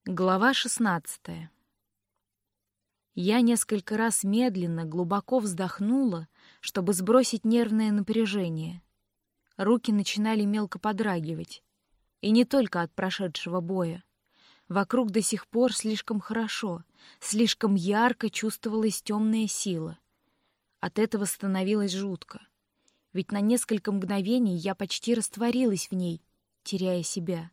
Глава 16. Я несколько раз медленно, глубоко вздохнула, чтобы сбросить нервное напряжение. Руки начинали мелко подрагивать. И не только от прошедшего боя. Вокруг до сих пор слишком хорошо, слишком ярко чувствовалась темная сила. От этого становилось жутко. Ведь на несколько мгновений я почти растворилась в ней, теряя себя.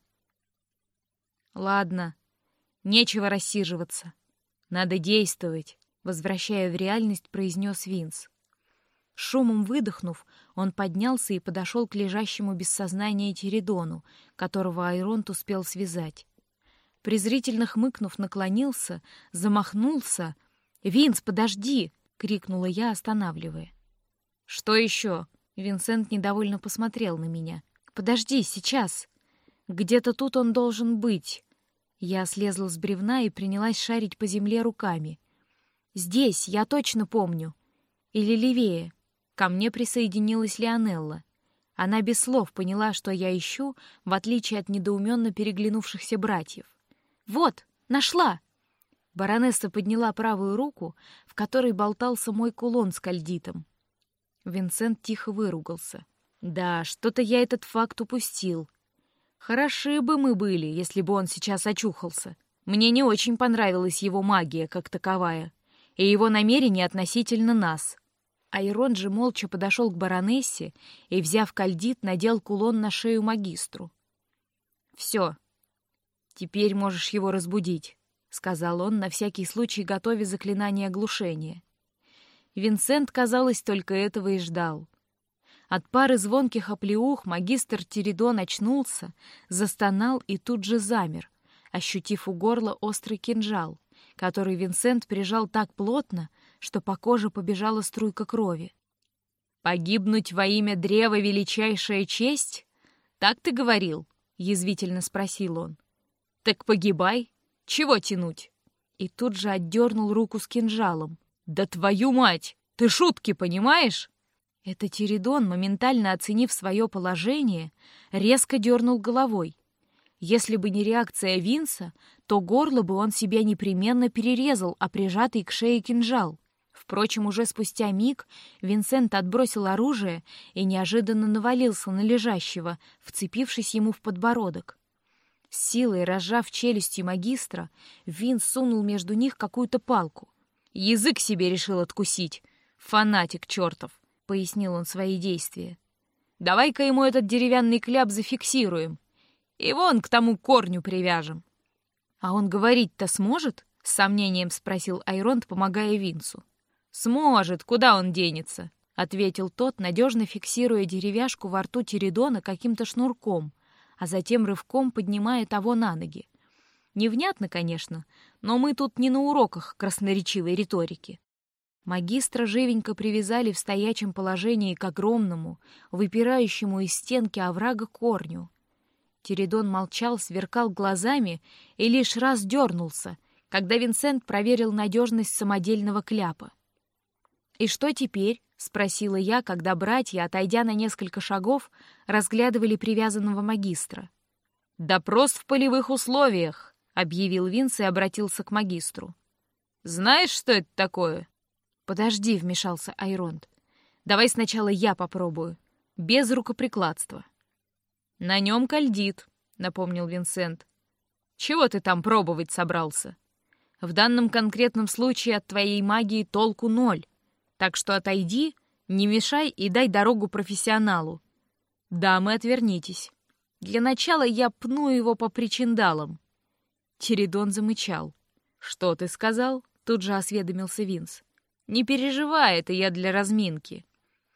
Ладно. Нечего рассиживаться. Надо действовать, возвращая в реальность, произнес Винс. Шумом выдохнув, он поднялся и подошел к лежащему без сознания Тиридону, которого Айронт успел связать. Презрительно хмыкнув, наклонился, замахнулся. «Винс, подожди!» — крикнула я, останавливая. «Что еще?» — Винсент недовольно посмотрел на меня. «Подожди, сейчас! Где-то тут он должен быть!» Я слезла с бревна и принялась шарить по земле руками. «Здесь, я точно помню. Или левее». Ко мне присоединилась Лионелла. Она без слов поняла, что я ищу, в отличие от недоуменно переглянувшихся братьев. «Вот, нашла!» Баронесса подняла правую руку, в которой болтался мой кулон с кальдитом. Винсент тихо выругался. «Да, что-то я этот факт упустил. Хороши бы мы были, если бы он сейчас очухался. Мне не очень понравилась его магия как таковая и его намерения относительно нас». Айронт же молча подошел к баронессе и, взяв кальдит, надел кулон на шею магистру. «Все. Теперь можешь его разбудить», — сказал он, на всякий случай готовя заклинание оглушения. Винсент, казалось, только этого и ждал. От пары звонких оплеух магистр Тиридон очнулся, застонал и тут же замер, ощутив у горла острый кинжал, который Винсент прижал так плотно, что по коже побежала струйка крови. «Погибнуть во имя древа — величайшая честь? Так ты говорил?» — язвительно спросил он. «Так погибай! Чего тянуть?» И тут же отдернул руку с кинжалом. «Да твою мать! Ты шутки понимаешь?» Это Тиридон, моментально оценив свое положение, резко дернул головой. Если бы не реакция Винса, то горло бы он себя непременно перерезал, а прижатый к шее кинжал. Впрочем, уже спустя миг Винсент отбросил оружие и неожиданно навалился на лежащего, вцепившись ему в подбородок. С силой разжав челюстью магистра, Винс сунул между них какую-то палку. «Язык себе решил откусить! Фанатик чертов!» — пояснил он свои действия. «Давай-ка ему этот деревянный кляп зафиксируем и вон к тому корню привяжем». «А он говорить-то сможет?» — с сомнением спросил Айронт, помогая Винсу. «Сможет, куда он денется?» — ответил тот, надежно фиксируя деревяшку во рту Тиридона каким-то шнурком, а затем рывком поднимая того на ноги. Невнятно, конечно, но мы тут не на уроках красноречивой риторики. Магистра живенько привязали в стоячем положении к огромному, выпирающему из стенки оврага корню. Тиридон молчал, сверкал глазами и лишь раз дернулся, когда Винсент проверил надежность самодельного кляпа. «И что теперь?» — спросила я, когда братья, отойдя на несколько шагов, разглядывали привязанного магистра. «Допрос в полевых условиях», — объявил Винс и обратился к магистру. «Знаешь, что это такое?» «Подожди», — вмешался Айронт. «Давай сначала я попробую, без рукоприкладства». «На нем кальдит», — напомнил Винсент. «Чего ты там пробовать собрался? В данном конкретном случае от твоей магии толку ноль, так что отойди, не мешай и дай дорогу профессионалу. Дамы, отвернитесь. Для начала я пну его по причиндалам». Тиридон замычал. «Что ты сказал?» — тут же осведомился Винс. «Не переживай, это я для разминки».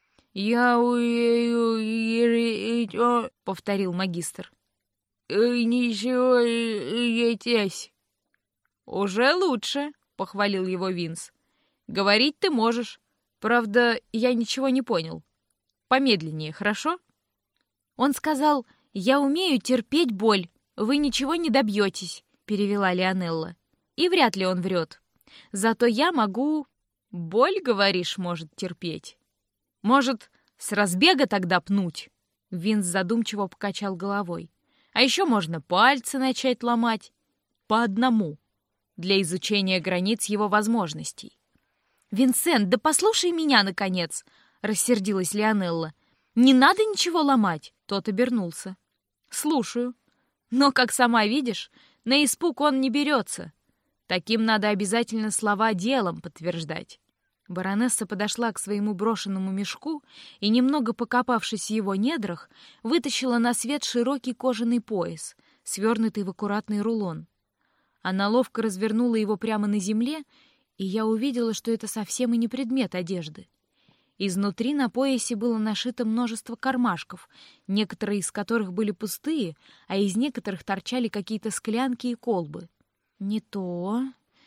Повторил магистр. «Ничего, етесь». «Уже лучше», — похвалил его Винс. «Говорить ты можешь. Правда, я ничего не понял. Помедленнее, хорошо?» «Он сказал, я умею терпеть боль, вы ничего не добьетесь», — перевела Лионелла. «И вряд ли он врет. Зато я могу...» «Боль, говоришь, может терпеть? Может, с разбега тогда пнуть?» Винс задумчиво покачал головой. «А еще можно пальцы начать ломать. по одному, для изучения границ его возможностей. «Винсент, да послушай меня, наконец!» — рассердилась Лионелла. «Не надо ничего ломать!» — тот обернулся. «Слушаю. Но, как сама видишь, на испуг он не берется. Таким надо обязательно слова делом подтверждать». Баронесса подошла к своему брошенному мешку и, немного покопавшись в его недрах, вытащила на свет широкий кожаный пояс, свернутый в аккуратный рулон. Она ловко развернула его прямо на земле, и я увидела, что это совсем и не предмет одежды. Изнутри на поясе было нашито множество кармашков, некоторые из которых были пустые, а из некоторых торчали какие-то склянки и колбы. «Не то,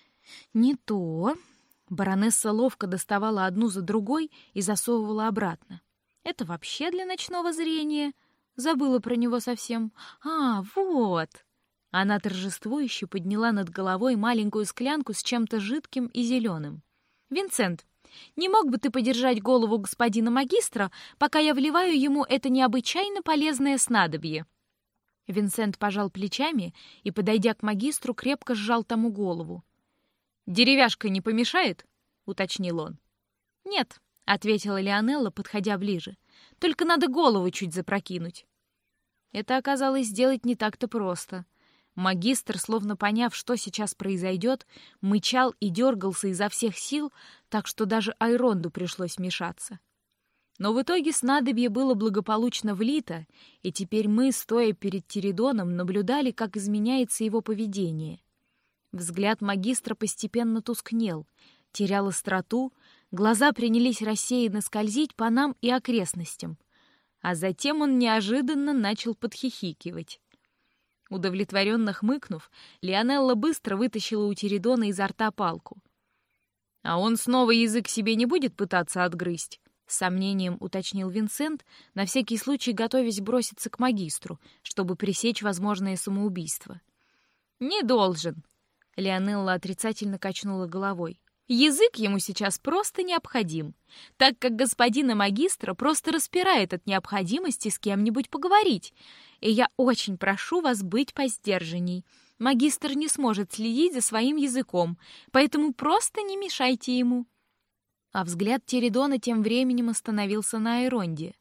не то...» Баронесса ловко доставала одну за другой и засовывала обратно. «Это вообще для ночного зрения?» Забыла про него совсем. «А, вот!» Она торжествующе подняла над головой маленькую склянку с чем-то жидким и зеленым. «Винсент, не мог бы ты подержать голову господина магистра, пока я вливаю ему это необычайно полезное снадобье?» Винсент пожал плечами и, подойдя к магистру, крепко сжал тому голову. «Деревяшка не помешает?» — уточнил он. «Нет», — ответила Лионелла, подходя ближе. «Только надо голову чуть запрокинуть». Это оказалось сделать не так-то просто. Магистр, словно поняв, что сейчас произойдет, мычал и дергался изо всех сил, так что даже Айронду пришлось вмешаться. Но в итоге снадобье было благополучно влито, и теперь мы, стоя перед Тиридоном, наблюдали, как изменяется его поведение. Взгляд магистра постепенно тускнел, терял остроту, глаза принялись рассеянно скользить по нам и окрестностям, а затем он неожиданно начал подхихикивать. Удовлетворенно хмыкнув, Лионелла быстро вытащила у Тиридона изо рта палку. «А он снова язык себе не будет пытаться отгрызть?» — с сомнением уточнил Винсент, на всякий случай готовясь броситься к магистру, чтобы пресечь возможное самоубийство. «Не должен», — Лионелла отрицательно качнула головой. «Язык ему сейчас просто необходим, так как господина магистра просто распирает от необходимости с кем-нибудь поговорить, и я очень прошу вас быть посдержанней. Магистр не сможет следить за своим языком, поэтому просто не мешайте ему». А взгляд Тиридона тем временем остановился на Айронде.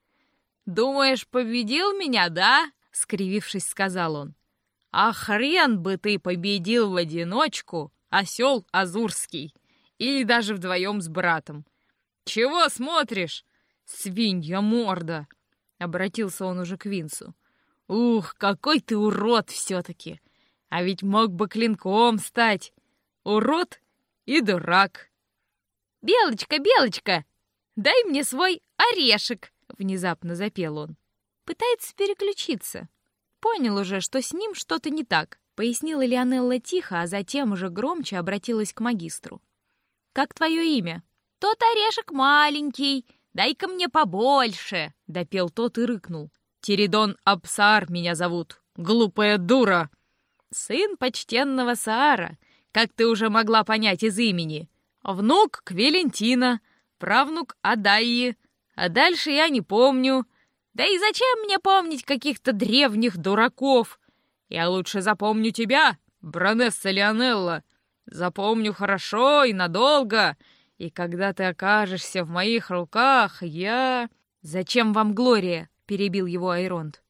«Думаешь, победил меня, да?» — скривившись, сказал он. «А хрен бы ты победил в одиночку, осел Азурский, или даже вдвоем с братом. Чего смотришь, свинья морда?» — обратился он уже к Винсу. «Ух, какой ты урод все-таки! А ведь мог бы клинком стать. Урод и дурак!» «Белочка, Белочка, дай мне свой орешек!» — внезапно запел он. «Пытается переключиться. Понял уже, что с ним что-то не так», — пояснила Лионелла тихо, а затем уже громче обратилась к магистру. «Как твое имя?» «Тот орешек маленький, дай-ка мне побольше», — допел тот и рыкнул. «Тиридон Апсаар меня зовут, глупая дура!» «Сын почтенного Саара, как ты уже могла понять из имени. Внук Квелентина, правнук Адаи, а дальше я не помню. Да и зачем мне помнить каких-то древних дураков? Я лучше запомню тебя, баронесса Лионелла. Запомню хорошо и надолго, и когда ты окажешься в моих руках, я...» «Зачем вам Глория?» — перебил его Айронд.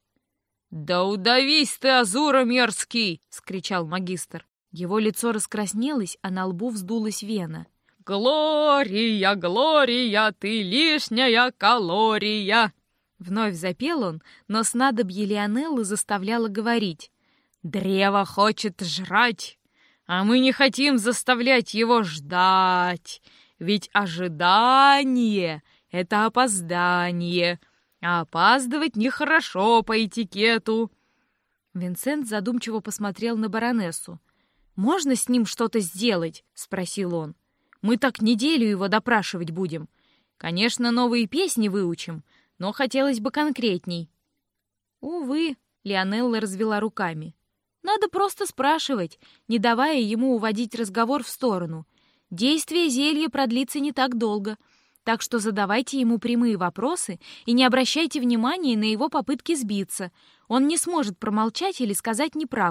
«Да удавись ты, Азура мерзкий!» — скричал магистр. Его лицо раскраснелось, а на лбу вздулась вена. «Глория, Глория, ты лишняя калория!» Вновь запел он, но снадобье Лионеллы заставляло говорить. «Древо хочет жрать, а мы не хотим заставлять его ждать, ведь ожидание — это опоздание, а опаздывать нехорошо по этикету». Винсент задумчиво посмотрел на баронессу. «Можно с ним что-то сделать?» — спросил он. «Мы так неделю его допрашивать будем. Конечно, новые песни выучим, но хотелось бы конкретней». «Увы», — Лионелла развела руками. «Надо просто спрашивать, не давая ему уводить разговор в сторону. Действие зелья продлится не так долго, так что задавайте ему прямые вопросы и не обращайте внимания на его попытки сбиться. Он не сможет промолчать или сказать неправду».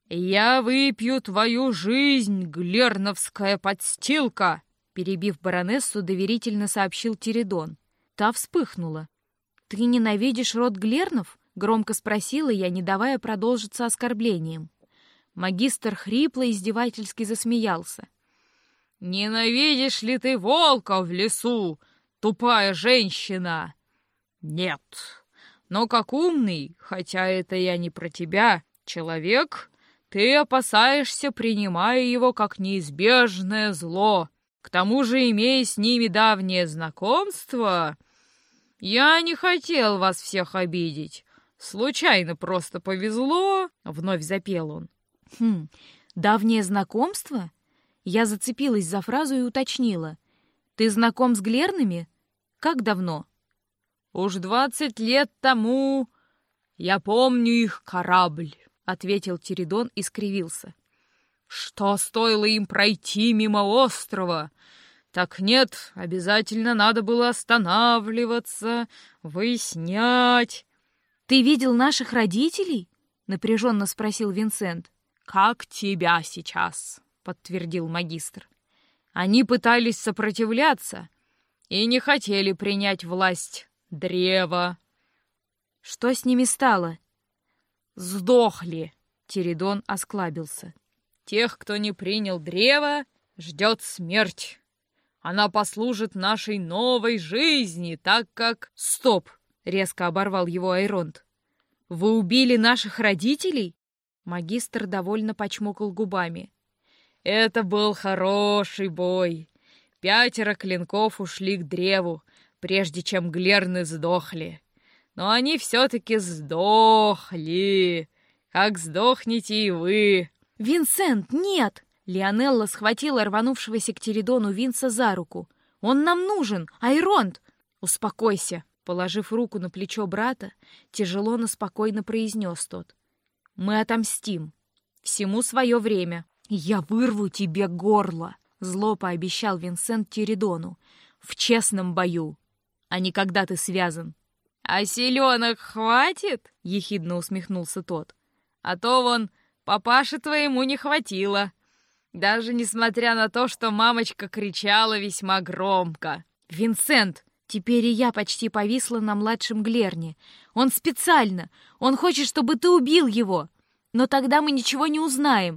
«Я выпью твою жизнь, глерновская подстилка!» Перебив баронессу, доверительно сообщил Тиридон. Та вспыхнула. «Ты ненавидишь род Глернов?» — громко спросила я, не давая продолжиться оскорблением. Магистр хрипло издевательски засмеялся. «Ненавидишь ли ты волка в лесу, тупая женщина?» «Нет. Но как умный, хотя это я не про тебя, человек, ты опасаешься, принимая его как неизбежное зло. К тому же, имея с ними давнее знакомство, я не хотел вас всех обидеть. Случайно просто повезло», — вновь запел он. «Давнее знакомство?» Я зацепилась за фразу и уточнила. «Ты знаком с Глернами? Как давно?» «Уж 20 лет тому я помню их корабль», — ответил Тиридон и скривился. «Что стоило им пройти мимо острова? Так нет, обязательно надо было останавливаться, выяснять». «Ты видел наших родителей?» — напряженно спросил Винсент. «Как тебя сейчас», — подтвердил магистр. «Они пытались сопротивляться и не хотели принять власть древа». «Что с ними стало?» «Сдохли», — Тиридон осклабился. «Тех, кто не принял древо, ждет смерть. Она послужит нашей новой жизни, так как...» «Стоп!» — резко оборвал его Айронт. «Вы убили наших родителей?» Магистр довольно почмокал губами. «Это был хороший бой. 5 клинков ушли к древу, прежде чем Глерны сдохли. Но они все-таки сдохли, как сдохнете и вы». «Винсент, нет!» Лионелла схватила рванувшегося к Тиридону Винса за руку. «Он нам нужен! Айронт!» «Успокойся!» Положив руку на плечо брата, тяжело, но спокойно произнес тот. «Мы отомстим. Всему свое время». «Я вырву тебе горло!» Зло пообещал Винсент Тиридону. «В честном бою, а не когда ты связан». «А селенок хватит?» — ехидно усмехнулся тот. «А то вон папаше твоему не хватило. Даже несмотря на то, что мамочка кричала весьма громко». «Винсент!» Теперь и я почти повисла на младшем Глерне. «Он специально! Он хочет, чтобы ты убил его! Но тогда мы ничего не узнаем!»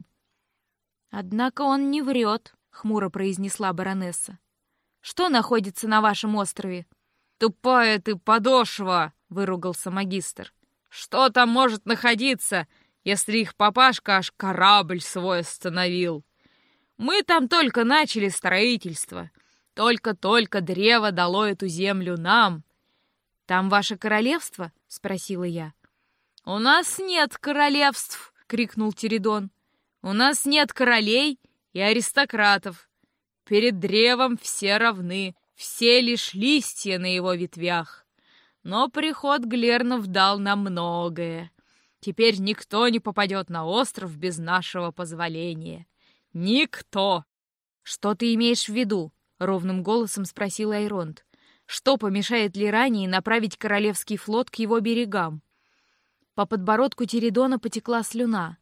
«Однако он не врет», — хмуро произнесла баронесса. «Что находится на вашем острове?» «Тупая ты подошва!» — выругался магистр. «Что там может находиться, если их папашка аж корабль свой остановил? Мы там только начали строительство. Только-только древо дало эту землю нам». «Там ваше королевство?» — спросила я. «У нас нет королевств!» — крикнул Тиридон. «У нас нет королей и аристократов. Перед древом все равны, все лишь листья на его ветвях. Но приход Глернов дал нам многое. Теперь никто не попадет на остров без нашего позволения. Никто!» «Что ты имеешь в виду?» — ровным голосом спросил Айронт. «Что помешает Лирании направить королевский флот к его берегам?» По подбородку Тиридона потекла слюна.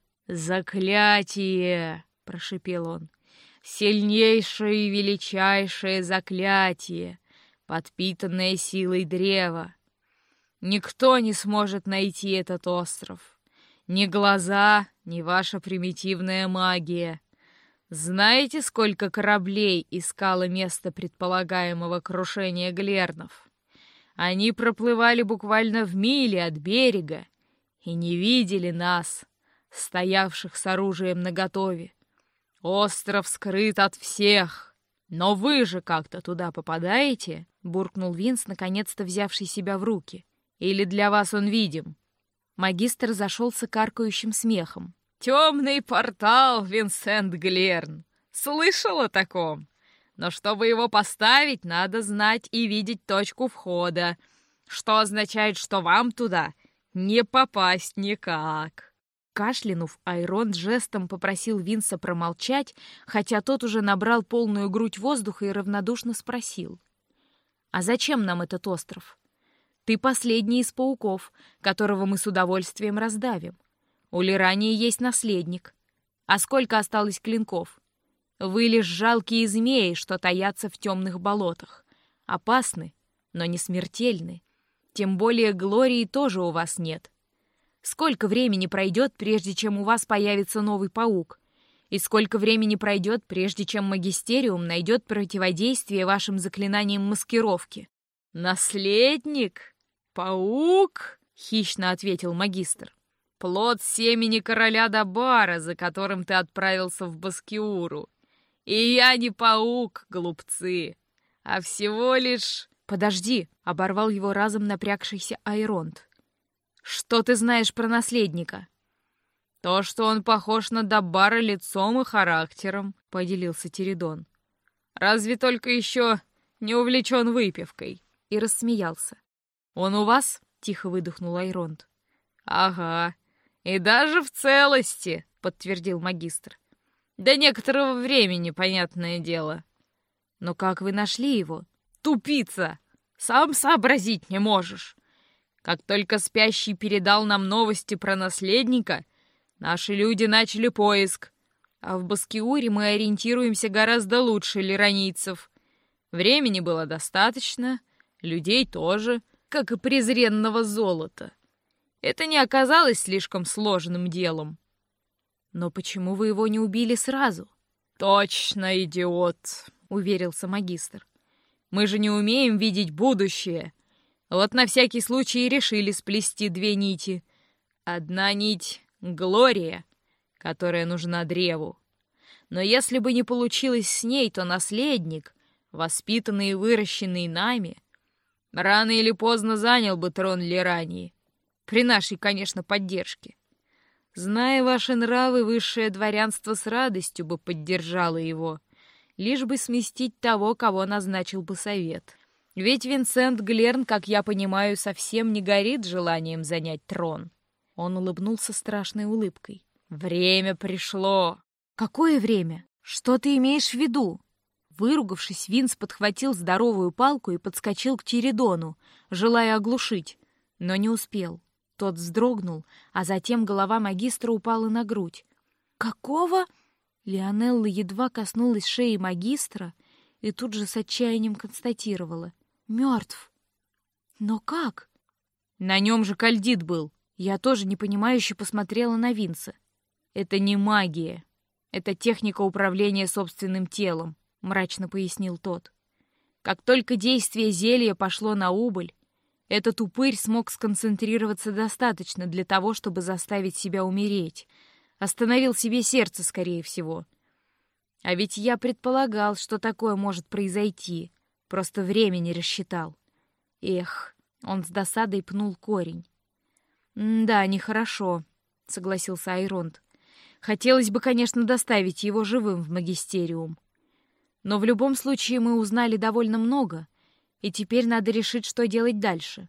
«Заклятие!» — прошипел он. «Сильнейшее и величайшее заклятие, подпитанное силой древа. Никто не сможет найти этот остров. Ни глаза, ни ваша примитивная магия. Знаете, сколько кораблей искало место предполагаемого крушения Глернов? Они проплывали буквально в миле от берега и не видели нас, стоявших с оружием наготове. Остров скрыт от всех. Но вы же как-то туда попадаете?» — буркнул Винс, наконец-то взявший себя в руки. «Или для вас он видим?» Магистр зашелся каркающим смехом. «Темный портал, Винсент Глерн! Слышал о таком? Но чтобы его поставить, надо знать и видеть точку входа, что означает, что вам туда не попасть никак». Кашлянув, Айронт жестом попросил Винса промолчать, хотя тот уже набрал полную грудь воздуха и равнодушно спросил. «А зачем нам этот остров? Ты последний из пауков, которого мы с удовольствием раздавим. У Лирании есть наследник. А сколько осталось клинков? Вы лишь жалкие змеи, что таятся в темных болотах. Опасны, но не смертельны. Тем более Глории тоже у вас нет. Сколько времени пройдет, прежде чем у вас появится новый паук? И сколько времени пройдет, прежде чем Магистериум найдет противодействие вашим заклинаниям маскировки? «Наследник? Паук?» — хищно ответил магистр. «Плод семени короля Дабара, за которым ты отправился в Баскиуру. И я не паук, глупцы, а всего лишь...» «Подожди!» — оборвал его разом напрягшийся Айронт. «Что ты знаешь про наследника?» «То, что он похож на Дабара лицом и характером», — поделился Тиридон. «Разве только еще не увлечен выпивкой». И рассмеялся. «Он у вас?» — тихо выдохнул Айронт. «Ага, и даже в целости», — подтвердил магистр. «До некоторого времени, понятное дело». «Но как вы нашли его?» «Тупица! Сам сообразить не можешь. Как только спящий передал нам новости про наследника, наши люди начали поиск. А в Баскиуре мы ориентируемся гораздо лучше лиранийцев. Времени было достаточно, людей тоже, как и презренного золота. Это не оказалось слишком сложным делом». «Но почему вы его не убили сразу?» «Точно, идиот», — уверился магистр. «Мы же не умеем видеть будущее. Вот на всякий случай и решили сплести две нити. Одна нить — Глория, которая нужна древу. Но если бы не получилось с ней, то наследник, воспитанный и выращенный нами, рано или поздно занял бы трон Лирании. При нашей, конечно, поддержке. Зная ваши нравы, высшее дворянство с радостью бы поддержало его, лишь бы сместить того, кого назначил бы совет. Ведь Винсент Глерн, как я понимаю, совсем не горит желанием занять трон». Он улыбнулся страшной улыбкой. «Время пришло». «Какое время? Что ты имеешь в виду?» Выругавшись, Винс подхватил здоровую палку и подскочил к Тиридону, желая оглушить, но не успел. Тот вздрогнул, а затем голова магистра упала на грудь. «Какого?» Лионелла едва коснулась шеи магистра и тут же с отчаянием констатировала. «Мертв». «Но как?» «На нем же кальдит был». Я тоже непонимающе посмотрела на Винса. «Это не магия. Это техника управления собственным телом», — мрачно пояснил тот. «Как только действие зелья пошло на убыль, этот упырь смог сконцентрироваться достаточно для того, чтобы заставить себя умереть. Остановил себе сердце, скорее всего. А ведь я предполагал, что такое может произойти. Просто время не рассчитал. Эх, он с досадой пнул корень. «Да, нехорошо», — согласился Айронт. «Хотелось бы, конечно, доставить его живым в Магистериум. Но в любом случае мы узнали довольно много, и теперь надо решить, что делать дальше».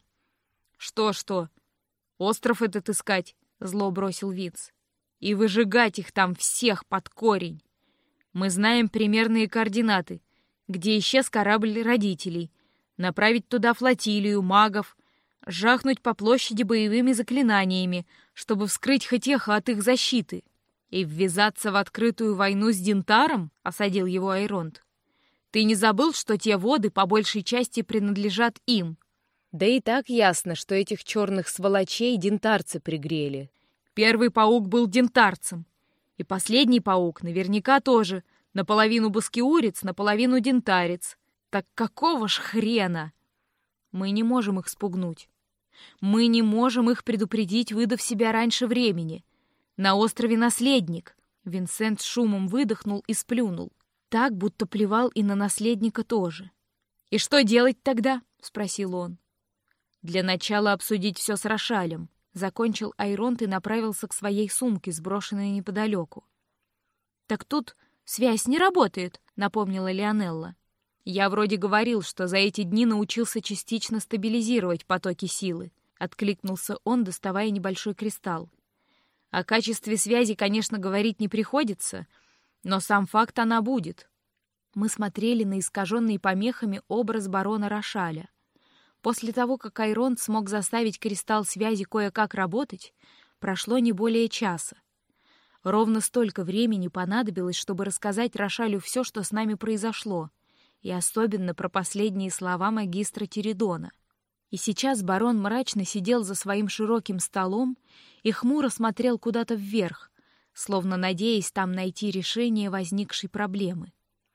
«Что? Остров этот искать?» — зло бросил Винс. «И выжигать их там всех под корень. Мы знаем примерные координаты, где исчез корабль родителей, направить туда флотилию магов, жахнуть по площади боевыми заклинаниями, чтобы вскрыть хоть эхо от их защиты. И ввязаться в открытую войну с Динтаром?» — осадил его Айронт. «Ты не забыл, что те воды по большей части принадлежат им?» «Да и так ясно, что этих черных сволочей динтарцы пригрели. Первый паук был динтарцем, и последний паук наверняка тоже, наполовину баскиурец, наполовину динтарец. Так какого ж хрена? Мы не можем их спугнуть. Мы не можем их предупредить, выдав себя раньше времени. На острове наследник». Винсент с шумом выдохнул и сплюнул. Так, будто плевал и на наследника тоже. «И что делать тогда?» — спросил он. «Для начала обсудить все с Рошалем», — закончил Айронт и направился к своей сумке, сброшенной неподалеку. «Так тут связь не работает», — напомнила Лионелла. «Я вроде говорил, что за эти дни научился частично стабилизировать потоки силы», — откликнулся он, доставая небольшой кристалл. «О качестве связи, конечно, говорить не приходится, но сам факт она будет». Мы смотрели на искаженный помехами образ барона Рошаля. После того, как Айронт смог заставить кристалл связи кое-как работать, прошло не более часа. Ровно столько времени понадобилось, чтобы рассказать Рошалю все, что с нами произошло, и особенно про последние слова магистра Тиридона. И сейчас барон мрачно сидел за своим широким столом и хмуро смотрел куда-то вверх, словно надеясь там найти решение возникшей проблемы.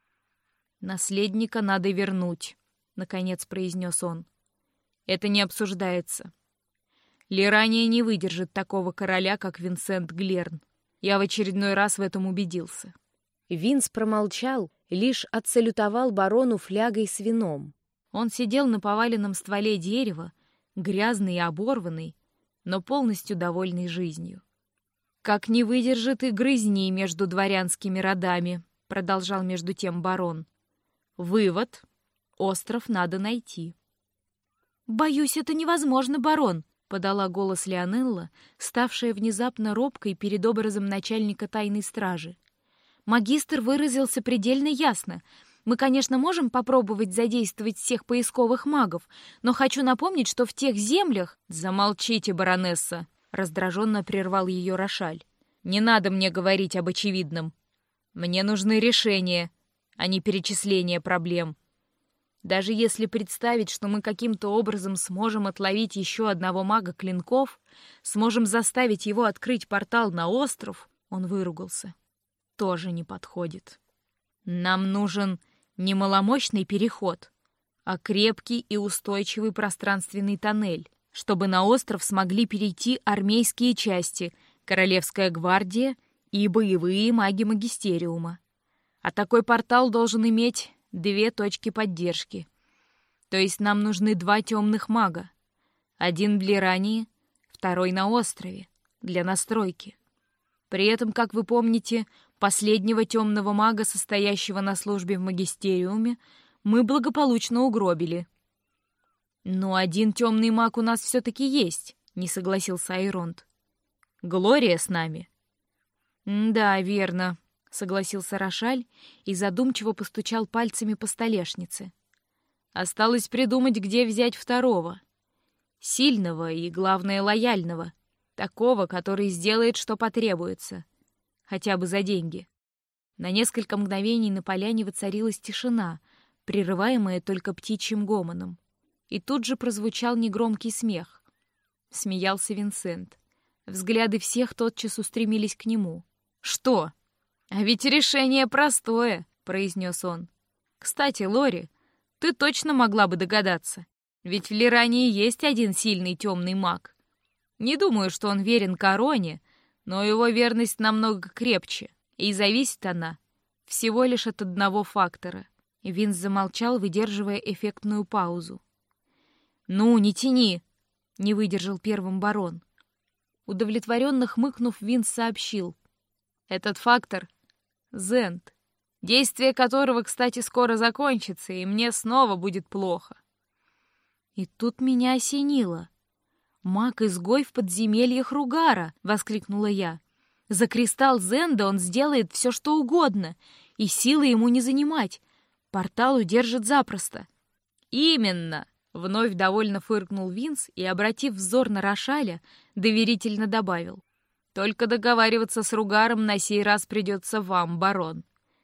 «Наследника надо вернуть», — наконец произнес он. «Это не обсуждается. Лирания не выдержит такого короля, как Винсент Глерн. Я в очередной раз в этом убедился». Винс промолчал, лишь отсалютовал барону флягой с вином. Он сидел на поваленном стволе дерева, грязный и оборванный, но полностью довольный жизнью. «Как не выдержит и грызни между дворянскими родами», — продолжал между тем барон. «Вывод: остров надо найти». «Боюсь, это невозможно, барон», — подала голос Леонелла, ставшая внезапно робкой перед образом начальника тайной стражи. «Магистр выразился предельно ясно. Мы, конечно, можем попробовать задействовать всех поисковых магов, но хочу напомнить, что в тех землях...» «Замолчите, баронесса!» — раздраженно прервал ее Рошаль. «Не надо мне говорить об очевидном. Мне нужны решения, а не перечисления проблем. Даже если представить, что мы каким-то образом сможем отловить еще одного мага клинков, сможем заставить его открыть портал на остров», — он выругался, — «тоже не подходит. Нам нужен не маломощный переход, а крепкий и устойчивый пространственный тоннель, чтобы на остров смогли перейти армейские части, Королевская гвардия и боевые маги Магистериума. А такой портал должен иметь 2 точки поддержки. То есть нам нужны 2 темных мага. Один в Лирании, второй на острове, для настройки. При этом, как вы помните, последнего темного мага, состоящего на службе в Магистериуме, мы благополучно угробили. «Но один темный маг у нас все-таки есть», — не согласился Айронт. «Глория с нами». «Да, верно», — согласился Рошаль и задумчиво постучал пальцами по столешнице. «Осталось придумать, где взять второго. Сильного и, главное, лояльного. Такого, который сделает, что потребуется. Хотя бы за деньги». На несколько мгновений на поляне воцарилась тишина, прерываемая только птичьим гомоном. И тут же прозвучал негромкий смех. Смеялся Винсент. Взгляды всех тотчас устремились к нему. «Что? А ведь решение простое», — произнес он. «Кстати, Лори, ты точно могла бы догадаться. Ведь в Лирании есть один сильный темный маг. Не думаю, что он верен короне, но его верность намного крепче, и зависит она всего лишь от одного фактора». Винс замолчал, выдерживая эффектную паузу. «Ну, не тяни!» — не выдержал первым барон. Удовлетворенно хмыкнув, Винс сообщил. «Этот фактор — Зент, действие которого, кстати, скоро закончится, и мне снова будет плохо». И тут меня осенило. «Маг-изгой в подземельях Ругара!» — воскликнула я. «За кристалл Зенда он сделает все, что угодно, и силы ему не занимать. Портал удержит запросто». «Именно!» — вновь довольно фыркнул Винс и, обратив взор на Рошаля, доверительно добавил. «Только договариваться с Ругаром на сей раз придется вам, барон.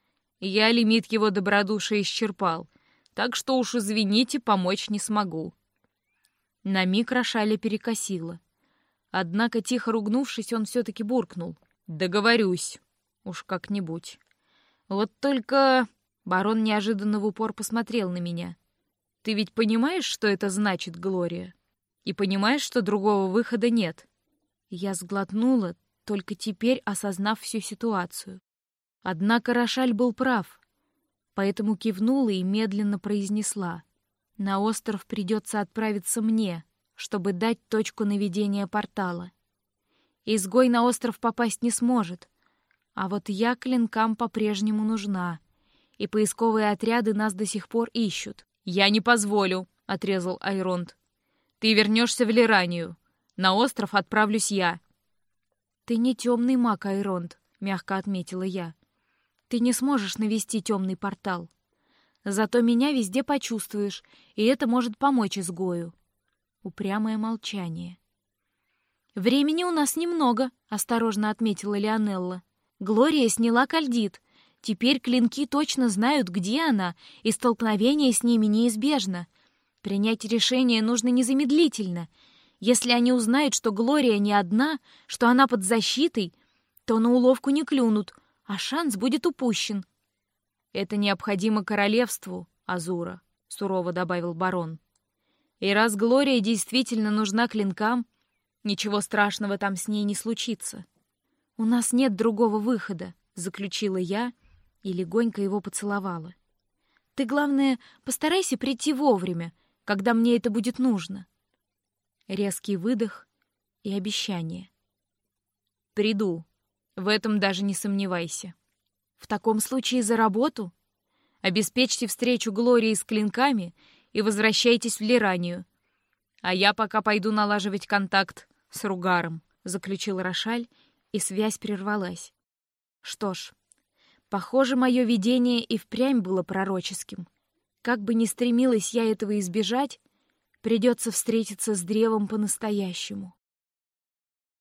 Я лимит его добродушия исчерпал, так что уж извините, помочь не смогу». На миг Рошаля перекосило. Однако, тихо ругнувшись, он все-таки буркнул. «Договорюсь. Уж как-нибудь. Вот только...» Барон неожиданно в упор посмотрел на меня. «Ты ведь понимаешь, что это значит, Глория? И понимаешь, что другого выхода нет?» Я сглотнула, только теперь осознав всю ситуацию. Однако Рошаль был прав, поэтому кивнула и медленно произнесла. «На остров придется отправиться мне, чтобы дать точку наведения портала. Изгой на остров попасть не сможет, а вот я клинкам по-прежнему нужна, и поисковые отряды нас до сих пор ищут». «Я не позволю», — отрезал Айронт. «Ты вернешься в Лиранию. На остров отправлюсь я». «Ты не темный маг, Айронт», — мягко отметила я. «Ты не сможешь навести темный портал. Зато меня везде почувствуешь, и это может помочь изгою». Упрямое молчание. «Времени у нас немного», — осторожно отметила Леонелла. «Глория сняла кальдит. Теперь клинки точно знают, где она, и столкновение с ними неизбежно. Принять решение нужно незамедлительно. Если они узнают, что Глория не одна, что она под защитой, то на уловку не клюнут, а шанс будет упущен». «Это необходимо королевству, Азура», — сурово добавил барон. «И раз Глория действительно нужна клинкам, ничего страшного там с ней не случится». «У нас нет другого выхода», — заключила я и легонько его поцеловала. «Ты, главное, постарайся прийти вовремя, когда мне это будет нужно». Резкий выдох и обещание. «Приду. В этом даже не сомневайся». «В таком случае за работу? Обеспечьте встречу Глории с клинками и возвращайтесь в Лиранию. А я пока пойду налаживать контакт с Ругаром», — заключил Рошаль, и связь прервалась. Что ж, похоже, мое видение и впрямь было пророческим. Как бы ни стремилась я этого избежать, придется встретиться с древом по-настоящему.